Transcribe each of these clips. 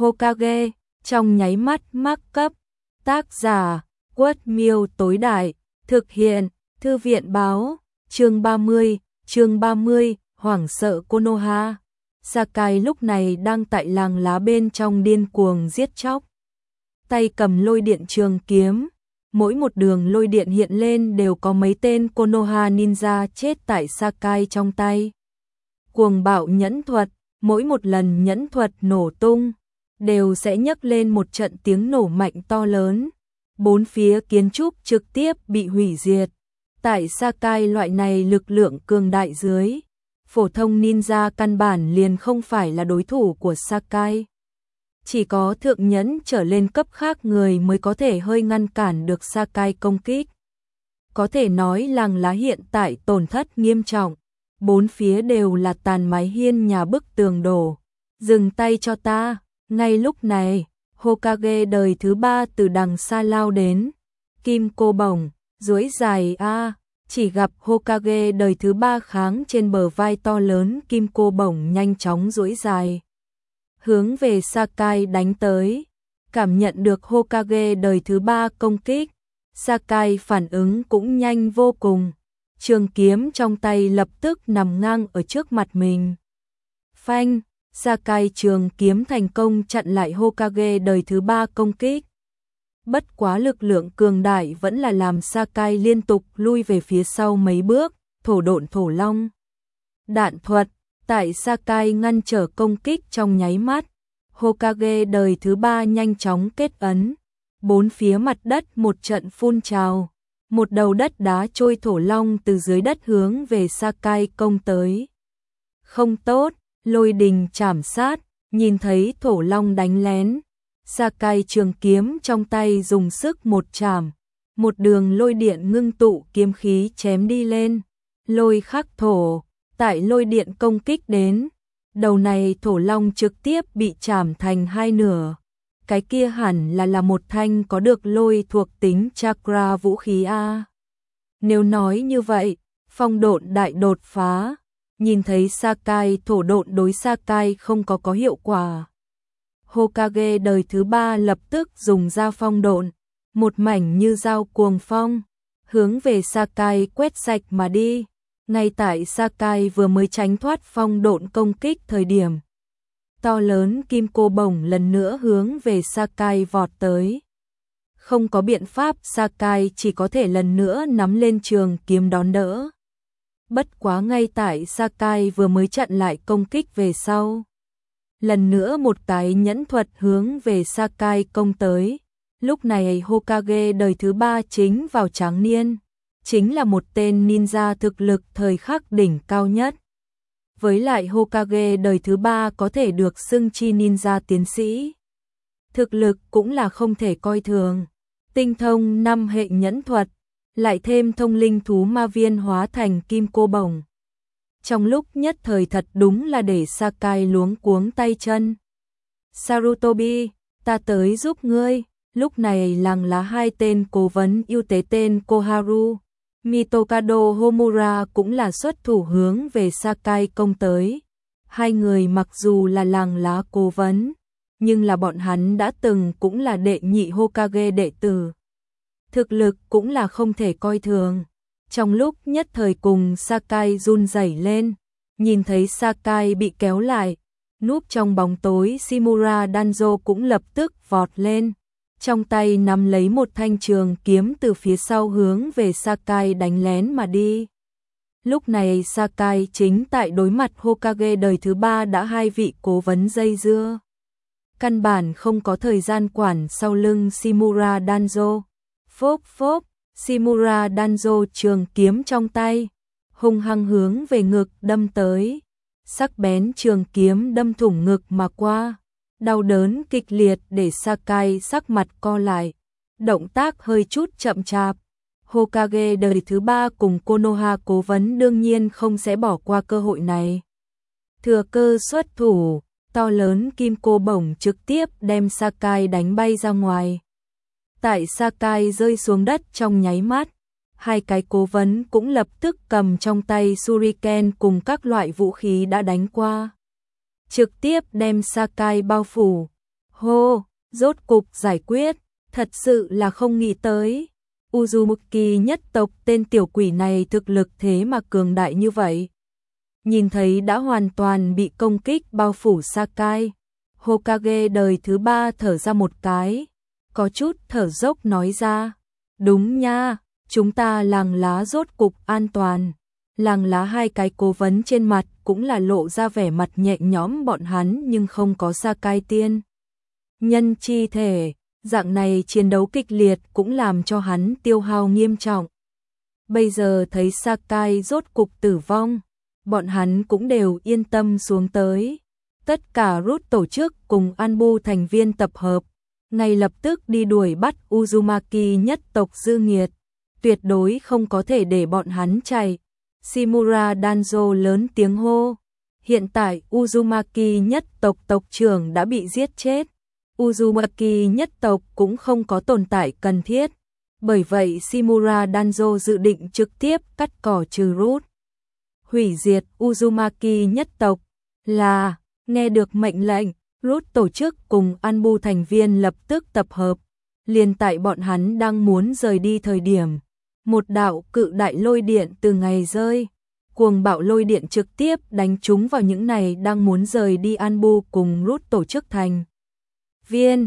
Hokage, trong nháy mắt mắc cấp. Tác giả, Quất Miêu tối đại, thực hiện, Thư viện báo, chương 30, hoảng sợ Konoha. Sakai lúc này đang tại làng lá bên trong điên cuồng giết chóc. Tay cầm lôi điện trường kiếm, mỗi một đường lôi điện hiện lên đều có mấy tên Konoha ninja chết tại Sakai trong tay. Cuồng bạo nhẫn thuật, mỗi một lần nhẫn thuật nổ tung, đều sẽ nhấc lên một trận tiếng nổ mạnh to lớn. Bốn phía kiến trúc trực tiếp bị hủy diệt. Tại Sakai loại này lực lượng cường đại dưới, phổ thông ninja căn bản liền không phải là đối thủ của Sakai. Chỉ có thượng nhẫn trở lên cấp khác người mới có thể hơi ngăn cản được Sakai công kích. Có thể nói làng lá hiện tại tổn thất nghiêm trọng, bốn phía đều là tàn mái hiên nhà, bức tường đổ. Dừng tay cho ta. Ngay lúc này, Hokage đời thứ 3 từ đằng xa lao đến. Kim cô bổng, duỗi dài chỉ gặp Hokage đời thứ 3 kháng trên bờ vai to lớn, kim cô bổng nhanh chóng duỗi dài, hướng về Sakai đánh tới. Cảm nhận được Hokage đời thứ 3 công kích, Sakai phản ứng cũng nhanh vô cùng. Trường kiếm trong tay lập tức nằm ngang ở trước mặt mình. Phanh, Sakai trường kiếm thành công chặn lại Hokage đời thứ 3 công kích. Bất quá lực lượng cường đại vẫn là làm Sakai liên tục lui về phía sau mấy bước. Thổ độn thổ long đạn thuật, tại Sakai ngăn trở công kích trong nháy mắt, Hokage đời thứ 3 nhanh chóng kết ấn. Bốn phía mặt đất một trận phun trào, một đầu đất đá trôi thổ long từ dưới đất hướng về Sakai công tới. Không tốt, lôi đình chảm sát, nhìn thấy thổ long đánh lén, Sakai trường kiếm trong tay dùng sức một chảm, một đường lôi điện ngưng tụ kiếm khí chém đi lên. Lôi khắc thổ, tại lôi điện công kích đến, đầu này thổ long trực tiếp bị chảm thành hai nửa. Cái kia hẳn là một thanh có được lôi thuộc tính chakra vũ khí a. Nếu nói như vậy, phong độn đại đột phá. Nhìn thấy Sakai thổ độn đối Sakai không có hiệu quả, Hokage đời thứ 3 lập tức dùng ra phong độn, một mảnh như dao cuồng phong, hướng về Sakai quét sạch mà đi. Ngay tại Sakai vừa mới tránh thoát phong độn công kích thời điểm, to lớn kim cô bổng lần nữa hướng về Sakai vọt tới. Không có biện pháp, Sakai chỉ có thể lần nữa nắm lên trường kiếm đón đỡ. Bất quá ngay tại Sakai vừa mới chặn lại công kích về sau, lần nữa một cái nhẫn thuật hướng về Sakai công tới. Lúc này Hokage đời thứ 3 chính vào tráng niên, chính là một tên ninja thực lực thời khắc đỉnh cao nhất. Với lại Hokage đời thứ 3 có thể được xưng chi ninja tiến sĩ, thực lực cũng là không thể coi thường. Tinh thông 5 hệ nhẫn thuật, lại thêm thông linh thú ma viên hóa thành kim cô bổng. Trong lúc nhất thời thật đúng là để Sakai luống cuống tay chân. Sarutobi, ta tới giúp ngươi. Lúc này làng lá hai tên cố vấn ưu tế tên Koharu, Mitokado Homura cũng là xuất thủ hướng về Sakai công tới. Hai người mặc dù là làng lá cố vấn, nhưng là bọn hắn đã từng cũng là đệ nhị Hokage đệ tử. Thực lực cũng là không thể coi thường. Trong lúc nhất thời cùng Sakai run rẩy lên, nhìn thấy Sakai bị kéo lại, núp trong bóng tối Shimura Danzo cũng lập tức vọt lên, trong tay nắm lấy một thanh trường kiếm từ phía sau hướng về Sakai đánh lén mà đi. Lúc này Sakai chính tại đối mặt Hokage đời thứ 3 đã hai vị cố vấn dây dưa. Căn bản không có thời gian quản sau lưng Shimura Danzo. Phốp phốp, Shimura Danzo trường kiếm trong tay, hung hăng hướng về ngực đâm tới. Sắc bén trường kiếm đâm thủng ngực mà qua. Đau đớn kịch liệt để Sakai sắc mặt co lại, động tác hơi chút chậm chạp. Hokage đời thứ 3 cùng Konoha cố vấn đương nhiên không sẽ bỏ qua cơ hội này. Thừa cơ xuất thủ, to lớn kim cô bổng trực tiếp đem Sakai đánh bay ra ngoài. Tại Sakai rơi xuống đất trong nháy mắt, hai cái cố vấn cũng lập tức cầm trong tay shuriken cùng các loại vũ khí đã đánh qua, trực tiếp đem Sakai bao phủ. Hô, rốt cục giải quyết, thật sự là không nghĩ tới. Uzumaki nhất tộc tên tiểu quỷ này thực lực thế mà cường đại như vậy. Nhìn thấy đã hoàn toàn bị công kích bao phủ Sakai, Hokage đời thứ 3 thở ra một cái, có chút thở dốc nói ra, đúng nha, chúng ta làng lá rốt cục an toàn. Làng lá hai cái cố vấn trên mặt cũng là lộ ra vẻ mặt nhẹ nhõm bọn hắn nhưng không có Sakai tiên nhân chi thể, dạng này chiến đấu kịch liệt cũng làm cho hắn tiêu hao nghiêm trọng. Bây giờ thấy Sakai rốt cục tử vong, bọn hắn cũng đều yên tâm xuống tới. Tất cả rút tổ chức cùng Anbu thành viên tập hợp, ngay lập tức đi đuổi bắt Uzumaki nhất tộc dư nghiệt, tuyệt đối không có thể để bọn hắn chạy. Shimura Danzo lớn tiếng hô, hiện tại Uzumaki nhất tộc tộc trưởng đã bị giết chết. Uzumaki nhất tộc cũng không có tồn tại cần thiết, bởi vậy Shimura Danzo dự định trực tiếp cắt cỏ trừ rút. Hủy diệt Uzumaki nhất tộc là, nghe được mệnh lệnh, rút tổ chức cùng Anbu thành viên lập tức tập hợp, liền tại bọn hắn đang muốn rời đi thời điểm. Một đạo cự đại lôi điện từ ngày rơi, cuồng bạo lôi điện trực tiếp đánh trúng vào những này đang muốn rời đi Anbu cùng rút tổ chức thành viên.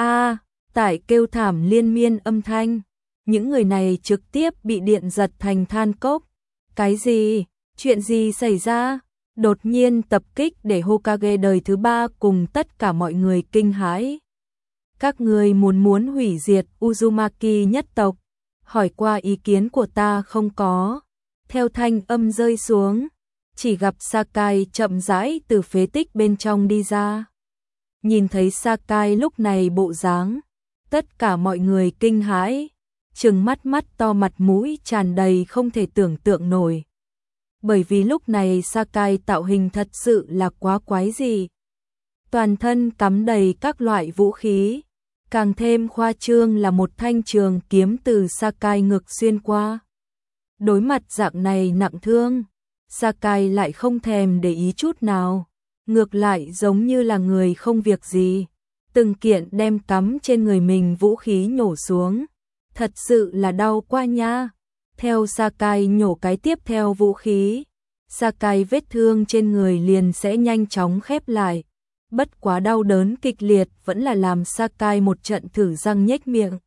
Tại kêu thảm liên miên âm thanh, những người này trực tiếp bị điện giật thành than cốc. Cái gì? Chuyện gì xảy ra? Đột nhiên tập kích để Hokage đời thứ 3 cùng tất cả mọi người kinh hãi. Các người muốn hủy diệt Uzumaki nhất tộc, hỏi qua ý kiến của ta không có. Theo thanh âm rơi xuống, chỉ gặp Sakai chậm rãi từ phế tích bên trong đi ra. Nhìn thấy Sakai lúc này bộ dáng, tất cả mọi người kinh hãi, trừng mắt to mặt mũi tràn đầy không thể tưởng tượng nổi. Bởi vì lúc này Sakai tạo hình thật sự là quá quái dị. Toàn thân cắm đầy các loại vũ khí, càng thêm khoa trương là một thanh trường kiếm từ Sakai ngực xuyên qua. Đối mặt dạng này nặng thương, Sakai lại không thèm để ý chút nào, ngược lại giống như là người không việc gì, từng kiện đem cắm trên người mình vũ khí nhổ xuống, thật sự là đau quá nha. Theo Sakai nhổ cái tiếp theo vũ khí, Sakai vết thương trên người liền sẽ nhanh chóng khép lại. Bất quá đau đớn kịch liệt vẫn là làm Sakai một trận thử răng nhếch miệng.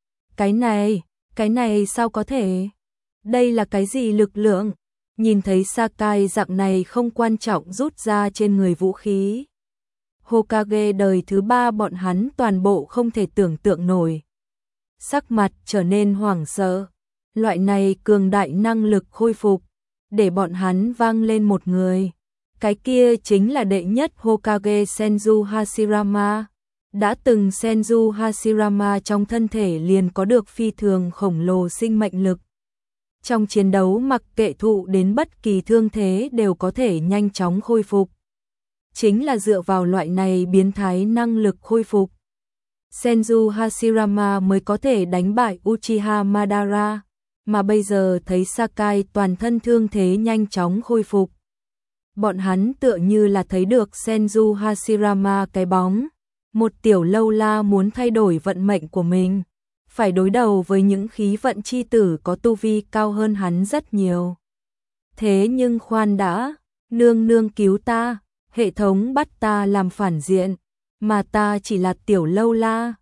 Cái này sao có thể? Đây là cái gì lực lượng? Nhìn thấy Sakai dạng này không quan trọng rút ra trên người vũ khí. Hokage đời thứ 3 bọn hắn toàn bộ không thể tưởng tượng nổi. Sắc mặt trở nên hoảng sợ. Loại này cường đại năng lực khôi phục, để bọn hắn vang lên một người. Cái kia chính là đệ nhất Hokage Senju Hashirama. Đã từng Senju Hashirama trong thân thể liền có được phi thường khổng lồ sinh mệnh lực. Trong chiến đấu mặc kệ thụ đến bất kỳ thương thế đều có thể nhanh chóng khôi phục. Chính là dựa vào loại này biến thái năng lực khôi phục, Senju Hashirama mới có thể đánh bại Uchiha Madara. Mà bây giờ thấy Sakai toàn thân thương thế nhanh chóng khôi phục, bọn hắn tựa như là thấy được Senju Hashirama cái bóng. Một tiểu lâu la muốn thay đổi vận mệnh của mình, phải đối đầu với những khí vận chi tử có tu vi cao hơn hắn rất nhiều. Thế nhưng khoan đã, nương cứu ta, hệ thống bắt ta làm phản diện, mà ta chỉ là tiểu lâu la,